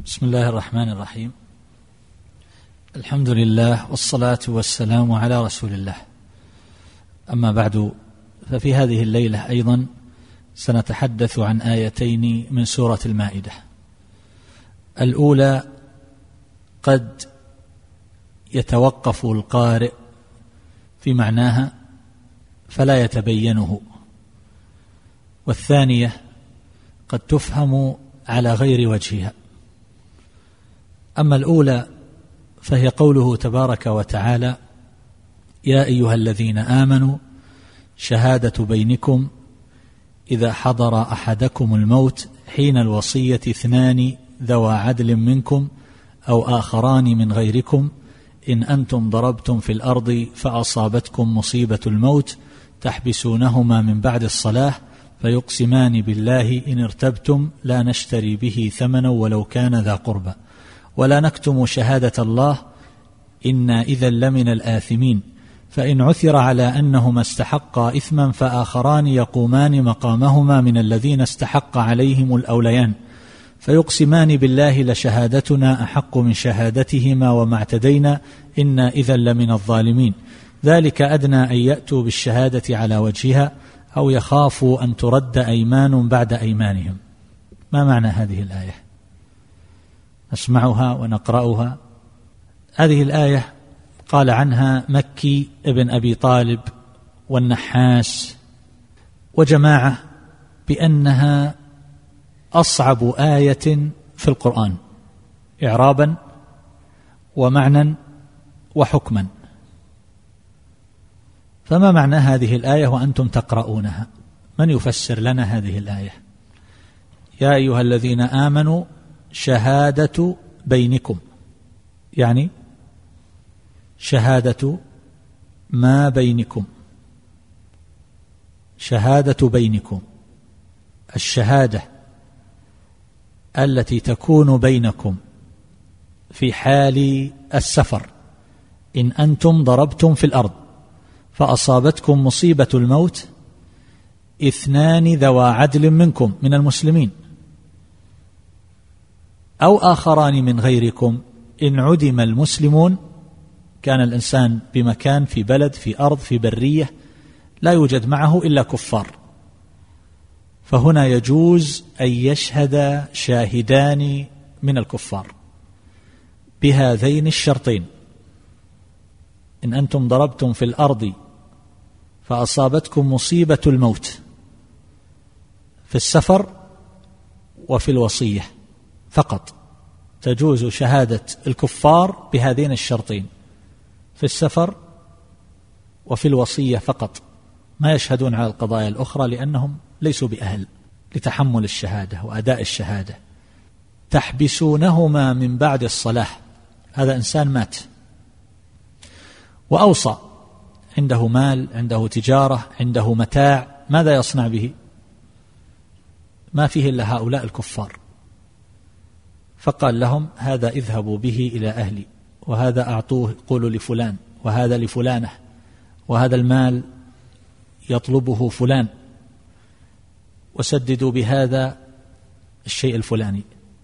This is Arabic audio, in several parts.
بسم الله الرحمن الرحيم. الحمد لله والصلاة والسلام على رسول الله. أما بعد، ففي هذه الليلة أيضا سنتحدث عن آيتين من سورة المائدة. الأولى قد يتوقف القارئ في معناها فلا يتبينه، والثانية قد تفهم على غير وجهها. أما الأولى فهي قوله تبارك وتعالى: يا أيها الذين آمنوا شهادة بينكم إذا حضر أحدكم الموت حين الوصية 2 ذوى عدل منكم أو آخران من غيركم إن أنتم ضربتم في الأرض فأصابتكم مصيبة الموت تحبسونهما من بعد الصلاة فيقسمان بالله إن ارتبتم لا نشتري به ثمنا ولو كان ذا قربى ولا نكتم شهادة الله إنا إذا لمن الآثمين فإن عثر على أنهما استحقا إثما فآخران يقومان مقامهما من الذين استحق عليهم الأوليان فيقسمان بالله لشهادتنا أحق من شهادتهما وما اعتدينا إنا إذا لمن الظالمين ذلك أدنى أن يأتوا بالشهادة على وجهها أو يخافوا أن ترد أيمان بعد أيمانهم. ما معنى هذه الآية؟ نسمعها ونقرأها. هذه الآية قال عنها مكي ابن أبي طالب والنحاس وجماعة بأنها أصعب آية في القرآن إعرابا ومعنى وحكما. فما معنى هذه الآية وأنتم تقرؤونها؟ من يفسر لنا هذه الآية؟ يا أيها الذين آمنوا شهادة بينكم، يعني شهادة ما بينكم، شهادة بينكم، الشهادة التي تكون بينكم في حال السفر إن أنتم ضربتم في الأرض فأصابتكم مصيبة الموت 2 ذوى عدل منكم من المسلمين أو آخران من غيركم إن عدم المسلمون، كان الإنسان بمكان في بلد في أرض في برية لا يوجد معه إلا كفار، فهنا يجوز أن يشهد شاهدان من الكفار بهذين الشرطين: إن أنتم ضربتم في الأرض فأصابتكم مصيبة الموت في السفر وفي الوصية فقط، تجوز شهادة الكفار بهذين الشرطين في السفر وفي الوصية فقط، ما يشهدون على القضايا الأخرى لأنهم ليسوا بأهل لتحمل الشهادة وأداء الشهادة. تحبسونهما من بعد الصلاة، هذا إنسان مات وأوصى، عنده مال، عنده تجارة، عنده متاع، ماذا يصنع به؟ ما فيه إلا هؤلاء الكفار، فقال لهم: هذا اذهبوا به إلى أهلي، وهذا أعطوه قولوا لفلان، وهذا لفلانة، وهذا المال يطلبه فلان، وسددوا بهذا الشيء الفلاني.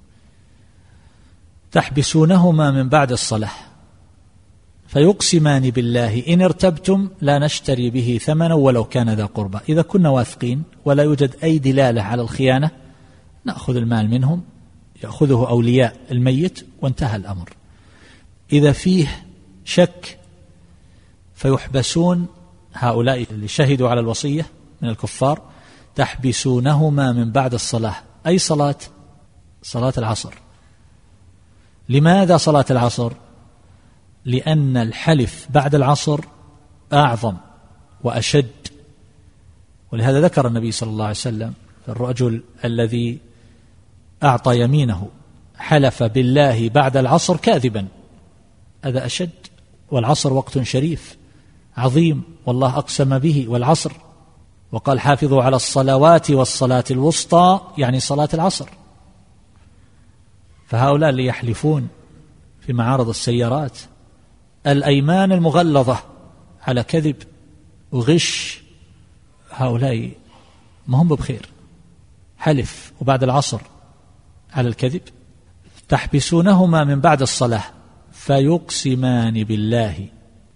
تحبسونهما من بعد الصلاة فيقسمان بالله إن ارتبتم لا نشتري به ثمنا ولو كان ذا قربى. إذا كنا واثقين ولا يوجد أي دلالة على الخيانة نأخذ المال منهم، يأخذه أولياء الميت وانتهى الأمر. إذا فيه شك فيحبسون هؤلاء اللي شهدوا على الوصية من الكفار، تحبسونهما من بعد الصلاة. أي صلاة؟ صلاة العصر. لماذا صلاة العصر؟ لأن الحلف بعد العصر أعظم وأشد، ولهذا ذكر النبي صلى الله عليه وسلم الرجل الذي أعطى يمينه حلف بالله بعد العصر كاذبا، هذا أشد، والعصر وقت شريف عظيم والله أقسم به والعصر، وقال: حافظوا على الصلوات والصلاة الوسطى، يعني صلاة العصر. فهؤلاء اللي يحلفون في معارض السيارات الأيمان المغلظة على كذب وغش، هؤلاء ما هم بخير. حلف وبعد العصر على الكذب. تحبسونهما من بعد الصلاة فيقسمان بالله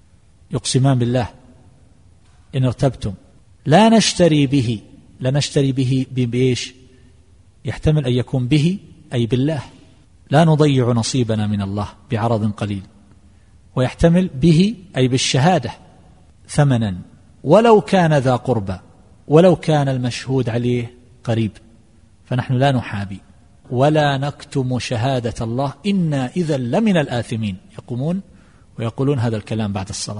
إن ارتبتم لا نشتري به بإيش؟ يحتمل أن يكون به أي بالله، لا نضيع نصيبنا من الله بعرض قليل، ويحتمل به أي بالشهادة ثمنا ولو كان ذا قربى، ولو كان المشهود عليه قريب، فنحن لا نحابي ولا نكتم شهادة الله إنا إذا لمن الآثمين. يقومون ويقولون هذا الكلام بعد الصلاة.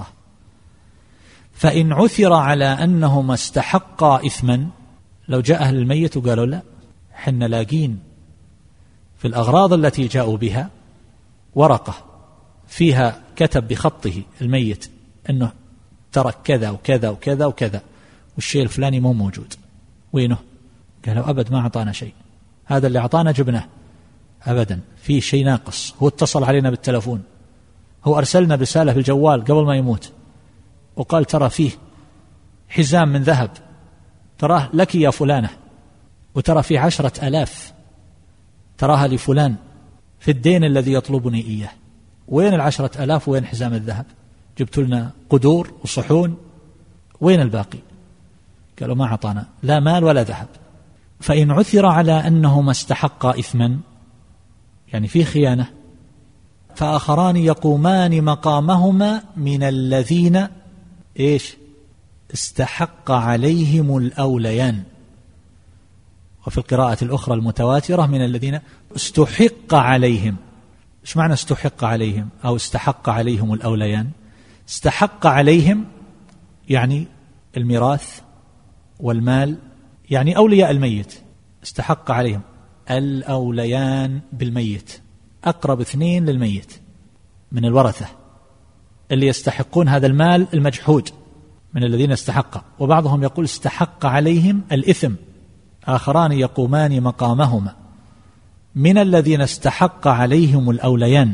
فإن عثر على أنهما استحقا إثما، لو جاء أهل الميت وقالوا لا، حنا لاقين في الأغراض التي جاءوا بها ورقة فيها كتب بخطه الميت أنه ترك كذا وكذا وكذا وكذا، والشيء الفلاني مو موجود، وينه؟ قالوا أبد ما أعطانا شيء، هذا اللي أعطانا جبناه، أبدا في شيء ناقص، هو اتصل علينا بالتلفون، هو أرسلنا رسالة في الجوال قبل ما يموت وقال ترى فيه حزام من ذهب، تراه لك يا فلانة، وترى فيه 10,000 تراها لفلان في الدين الذي يطلبني إياه. وين 10,000 وين حزام الذهب؟ جبت لنا قدور وصحون، وين الباقي؟ قالوا ما أعطانا لا مال ولا ذهب. فإن عثر على أنهما استحقا إثما، يعني في خيانة، فآخران يقومان مقامهما من الذين إيش؟ استحق عليهم الأوليان. وفي القراءة الأخرى المتواترة من الذين استحق عليهم. إيش معنى استحق عليهم أو استحق عليهم الأوليان؟ استحق عليهم يعني الميراث والمال، يعني أولياء الميت استحق عليهم الأوليان بالميت، أقرب 2 للميت من الورثة اللي يستحقون هذا المال المجحود من الذين استحق. وبعضهم يقول استحق عليهم الإثم، آخران يقومان مقامهما من الذين استحق عليهم الأوليان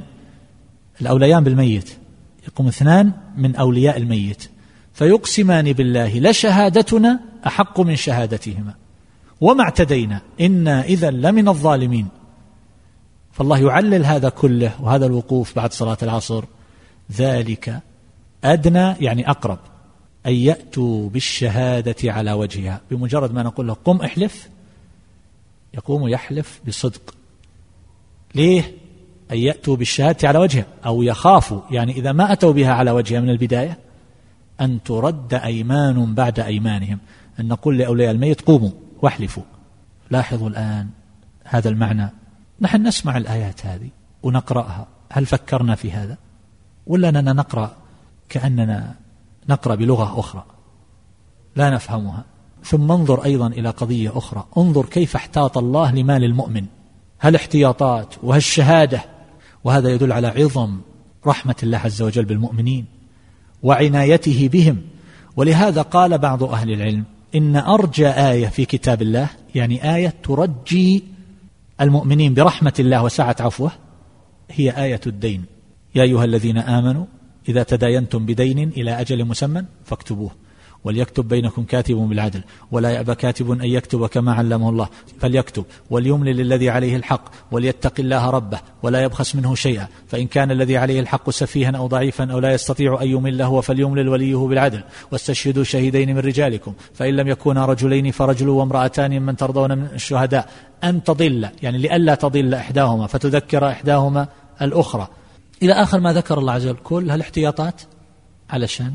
بالميت، يقوم 2 من أولياء الميت، فيقسمان بالله لشهادتنا أحق من شهادتهما وما اعتدينا إنا إذا لمن الظالمين. فالله يعلل هذا كله، وهذا الوقوف بعد صلاة العصر ذلك أدنى يعني أقرب أن يأتوا بالشهادة على وجهها. بمجرد ما نقول له قم احلف يقوم يحلف بصدق. ليه؟ أن يأتوا بالشهادة على وجهها، أو يخافوا يعني إذا ما أتوا بها على وجهها من البداية أن ترد أيمان بعد أيمانهم، أن نقول لأولياء الميت قوموا واحلفوا. لاحظوا الآن هذا المعنى. نحن نسمع الآيات هذه ونقرأها، هل فكرنا في هذا؟ ولا أننا نقرأ كأننا نقرأ بلغة أخرى لا نفهمها؟ ثم انظر أيضا إلى قضية أخرى، انظر كيف احتاط الله لمال المؤمن، هالاحتياطات وهالشهادة، وهذا يدل على عظم رحمة الله عز وجل بالمؤمنين وعنايته بهم. ولهذا قال بعض أهل العلم إن أرجى آية في كتاب الله، يعني آية ترجي المؤمنين برحمة الله وسعة عفوه، هي آية الدين. يا أيها الذين آمنوا إذا تداينتم بدين إلى أجل مسمى فاكتبوه وليكتب بينكم كاتب بالعدل ولا يأبى كاتب أن يكتب كما علمه الله فليكتب وليملل الذي عليه الحق وليتق الله ربه ولا يبخس منه شيئا، فإن كان الذي عليه الحق سفيها أو ضعيفا أو لا يستطيع أن يمل هو فليملل وليه بالعدل واستشهدوا شهيدين من رجالكم فإن لم يكونا رجلين فرجل وامرأتان من ترضون من الشهداء أن تضل، يعني لئلا تضل إحداهما فتذكر إحداهما الأخرى، إلى آخر ما ذكر الله عز وجل. كل هالاحتياطات علشان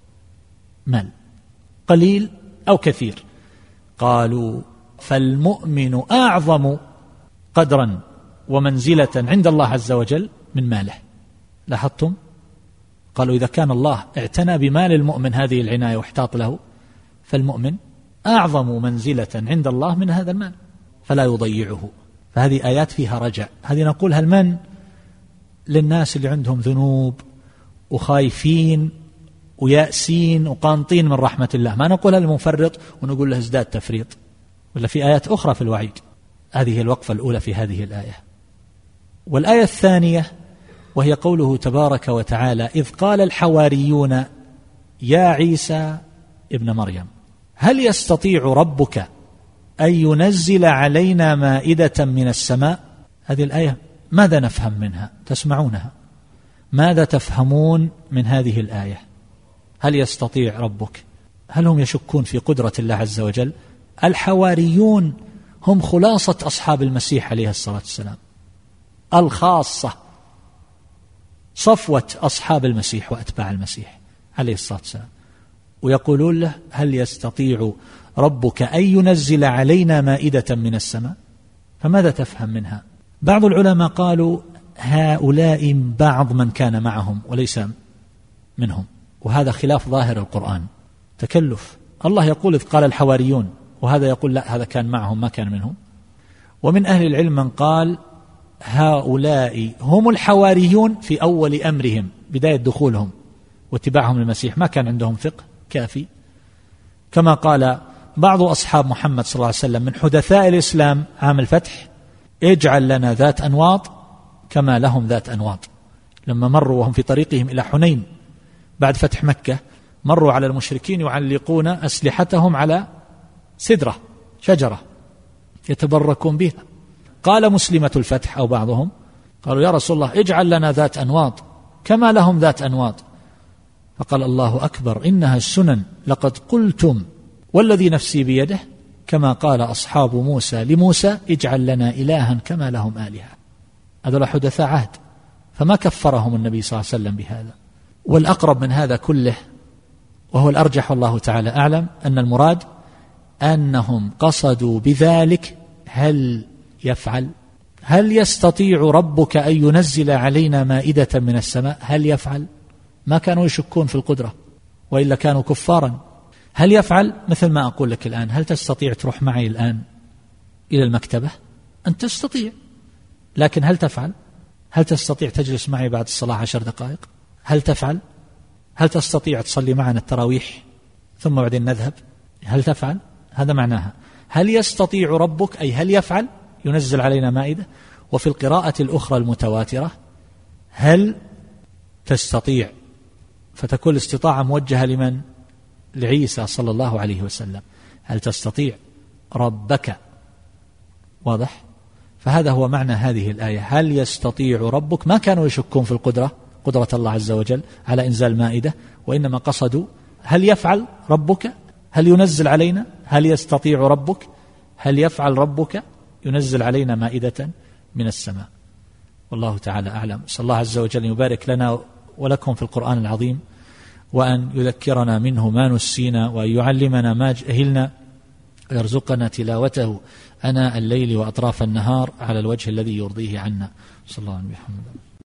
مال قليل أو كثير. قالوا فالمؤمن أعظم قدرا ومنزلة عند الله عز وجل من ماله. لاحظتم؟ قالوا إذا كان الله اعتنى بمال المؤمن هذه العناية واحتاط له، فالمؤمن أعظم منزلة عند الله من هذا المال فلا يضيعه. فهذه آيات فيها رجع. هذه نقولها المن للناس اللي عندهم ذنوب وخايفين ويأسين وقانطين من رحمة الله، ما نقولها للمفرط ونقول له ازداد تفريط، ولا في آيات أخرى في الوعيد. هذه الوقفة الأولى في هذه الآية. والآية الثانية وهي قوله تبارك وتعالى إذ قال الحواريون يا عيسى ابن مريم هل يستطيع ربك أن ينزل علينا مائدة من السماء. هذه الآية ماذا نفهم منها؟ تسمعونها. ماذا تفهمون من هذه الآية؟ هل يستطيع ربك؟ هل هم يشكون في قدرة الله عز وجل؟ الحواريون هم خلاصة أصحاب المسيح عليه الصلاة والسلام، الخاصة، صفوة أصحاب المسيح وأتباع المسيح عليه الصلاة والسلام، ويقولون له: هل يستطيع ربك أن ينزل علينا مائدة من السماء؟ فماذا تفهم منها؟ بعض العلماء قالوا: هؤلاء بعض من كان معهم وليس منهم، وهذا خلاف ظاهر القرآن، تكلف. الله يقول: إذ قال الحواريون، وهذا يقول: لا، هذا كان معهم ما كان منهم. ومن أهل العلم من قال: هؤلاء هم الحواريون في أول أمرهم، بداية دخولهم واتباعهم للمسيح، ما كان عندهم فقه كافي، كما قال بعض أصحاب محمد صلى الله عليه وسلم من حدثاء الإسلام عام الفتح: اجعل لنا ذات أنواط كما لهم ذات أنواط. لما مروا وهم في طريقهم إلى حنين بعد فتح مكة، مروا على المشركين يعلقون أسلحتهم على سدرة، شجرة يتبركون بها. قال مسلمة الفتح أو بعضهم، قالوا: يا رسول الله، اجعل لنا ذات أنواط كما لهم ذات أنواط. فقال: الله أكبر، إنها السنن، لقد قلتم والذي نفسي بيده كما قال أصحاب موسى لموسى: اجعل لنا إلها كما لهم آلهة. هذول حدثاء عهد، فما كفرهم النبي صلى الله عليه وسلم بهذا. والأقرب من هذا كله، وهو الأرجح والله تعالى أعلم، أن المراد أنهم قصدوا بذلك: هل يفعل؟ هل يستطيع ربك أن ينزل علينا مائدة من السماء؟ هل يفعل؟ ما كانوا يشكون في القدرة، وإلا كانوا كفارا. هل يفعل؟ مثل ما أقول لك الآن: هل تستطيع تروح معي الآن إلى المكتبة؟ أنت تستطيع، لكن هل تفعل؟ هل تستطيع تجلس معي بعد الصلاة 10 دقائق؟ هل تفعل؟ هل تستطيع تصلي معنا التراويح ثم بعدين نذهب؟ هل تفعل؟ هذا معناها. هل يستطيع ربك، أي هل يفعل، ينزل علينا مائدة. وفي القراءة الأخرى المتواترة: هل تستطيع، فتكون الاستطاعة موجهة لمن؟ لعيسى صلى الله عليه وسلم. هل تستطيع ربك؟ واضح؟ فهذا هو معنى هذه الآية: هل يستطيع ربك. ما كانوا يشكون في قدرة الله عز وجل على إنزال مائدة، وإنما قصدوا: هل يفعل ربك؟ هل ينزل علينا؟ هل يستطيع ربك؟ هل يفعل ربك ينزل علينا مائدة من السماء؟ والله تعالى أعلم. صلى الله عز وجل يبارك لنا ولكم في القرآن العظيم، وأن يذكرنا منه ما نسينا، وأن يعلمنا ما جهلنا، ويرزقنا تلاوته أناء الليل وأطراف النهار على الوجه الذي يرضيه عنا. صلى الله عليه وسلم.